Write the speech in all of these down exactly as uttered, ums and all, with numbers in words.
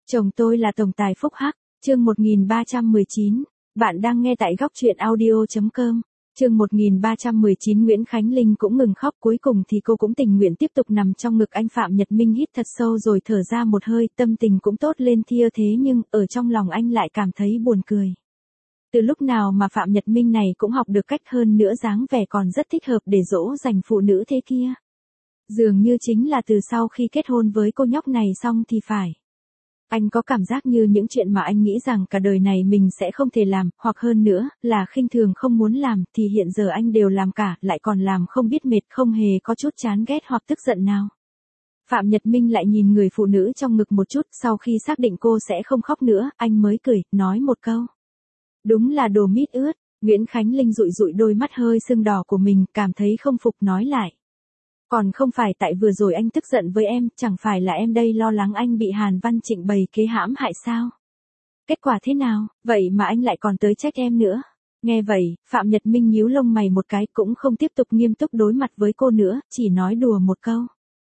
Chồng tôi là tổng tài phúc hắc, chương một nghìn ba trăm mười chín. Bạn đang nghe tại góc truyện audio chấm com. Chương một nghìn ba trăm mười chín. Nguyễn Khánh Linh cũng ngừng khóc, cuối cùng thì cô cũng tình nguyện tiếp tục nằm trong ngực anh. Phạm Nhật Minh hít thật sâu rồi thở ra một hơi, tâm tình cũng tốt lên thia thế nhưng ở trong lòng anh lại cảm thấy buồn cười. Từ lúc nào mà Phạm Nhật Minh này cũng học được cách hơn nữa, dáng vẻ còn rất thích hợp để dỗ dành phụ nữ thế kia. Dường như chính là từ sau khi kết hôn với cô nhóc này xong thì phải. Anh có cảm giác như những chuyện mà anh nghĩ rằng cả đời này mình sẽ không thể làm, hoặc hơn nữa, là khinh thường không muốn làm, thì hiện giờ anh đều làm cả, lại còn làm không biết mệt, không hề có chút chán ghét hoặc tức giận nào. Phạm Nhật Minh lại nhìn người phụ nữ trong ngực một chút, sau khi xác định cô sẽ không khóc nữa, anh mới cười, nói một câu. Đúng là đồ mít ướt. Nguyễn Khánh Linh dụi dụi đôi mắt hơi sưng đỏ của mình, cảm thấy không phục nói lại. Còn không phải tại vừa rồi anh tức giận với em, chẳng phải là em đây lo lắng anh bị Hàn Văn Trịnh bày kế hãm hại sao? Kết quả thế nào, vậy mà anh lại còn tới trách em nữa. Nghe vậy, Phạm Nhật Minh nhíu lông mày một cái, cũng không tiếp tục nghiêm túc đối mặt với cô nữa, chỉ nói đùa một câu.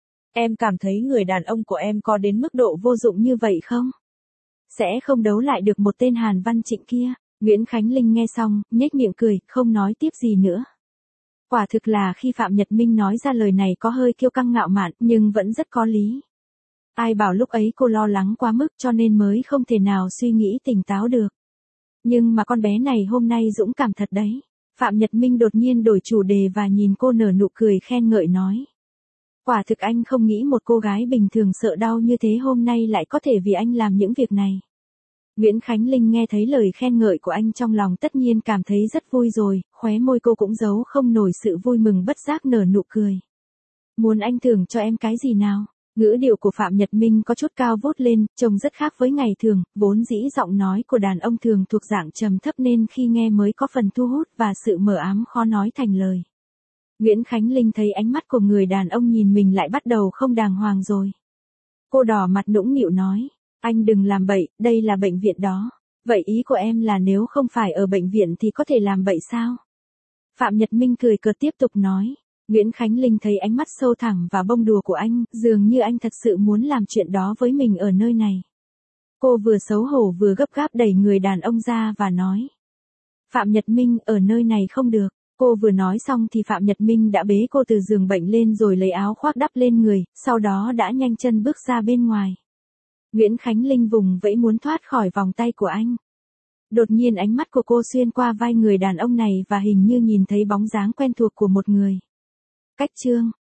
Em cảm thấy người đàn ông của em có đến mức độ vô dụng như vậy không? Sẽ không đấu lại được một tên Hàn Văn Trịnh kia. Nguyễn Khánh Linh nghe xong, nhếch miệng cười, không nói tiếp gì nữa. Quả thực là khi Phạm Nhật Minh nói ra lời này có hơi kiêu căng ngạo mạn, nhưng vẫn rất có lý. Ai bảo lúc ấy cô lo lắng quá mức cho nên mới không thể nào suy nghĩ tỉnh táo được. Nhưng mà con bé này hôm nay dũng cảm thật đấy. Phạm Nhật Minh đột nhiên đổi chủ đề và nhìn cô nở nụ cười khen ngợi nói. Quả thực anh không nghĩ một cô gái bình thường sợ đau như thế hôm nay lại có thể vì anh làm những việc này. Nguyễn Khánh Linh nghe thấy lời khen ngợi của anh trong lòng tất nhiên cảm thấy rất vui rồi, khóe môi cô cũng giấu không nổi sự vui mừng bất giác nở nụ cười. Muốn anh thưởng cho em cái gì nào? Ngữ điệu của Phạm Nhật Minh có chút cao vút lên, trông rất khác với ngày thường, vốn dĩ giọng nói của đàn ông thường thuộc dạng trầm thấp nên khi nghe mới có phần thu hút và sự mờ ám khó nói thành lời. Nguyễn Khánh Linh thấy ánh mắt của người đàn ông nhìn mình lại bắt đầu không đàng hoàng rồi. Cô đỏ mặt nũng nịu nói. Anh đừng làm bậy, đây là bệnh viện đó. Vậy ý của em là nếu không phải ở bệnh viện thì có thể làm bậy sao? Phạm Nhật Minh cười cợt tiếp tục nói. Nguyễn Khánh Linh thấy ánh mắt sâu thẳm và bông đùa của anh, dường như anh thật sự muốn làm chuyện đó với mình ở nơi này. Cô vừa xấu hổ vừa gấp gáp đẩy người đàn ông ra và nói. Phạm Nhật Minh, ở nơi này không được. Cô vừa nói xong thì Phạm Nhật Minh đã bế cô từ giường bệnh lên rồi lấy áo khoác đắp lên người, sau đó đã nhanh chân bước ra bên ngoài. Nguyễn Khánh Linh vùng vẫy muốn thoát khỏi vòng tay của anh. Đột nhiên ánh mắt của cô xuyên qua vai người đàn ông này và hình như nhìn thấy bóng dáng quen thuộc của một người. Cách Trương,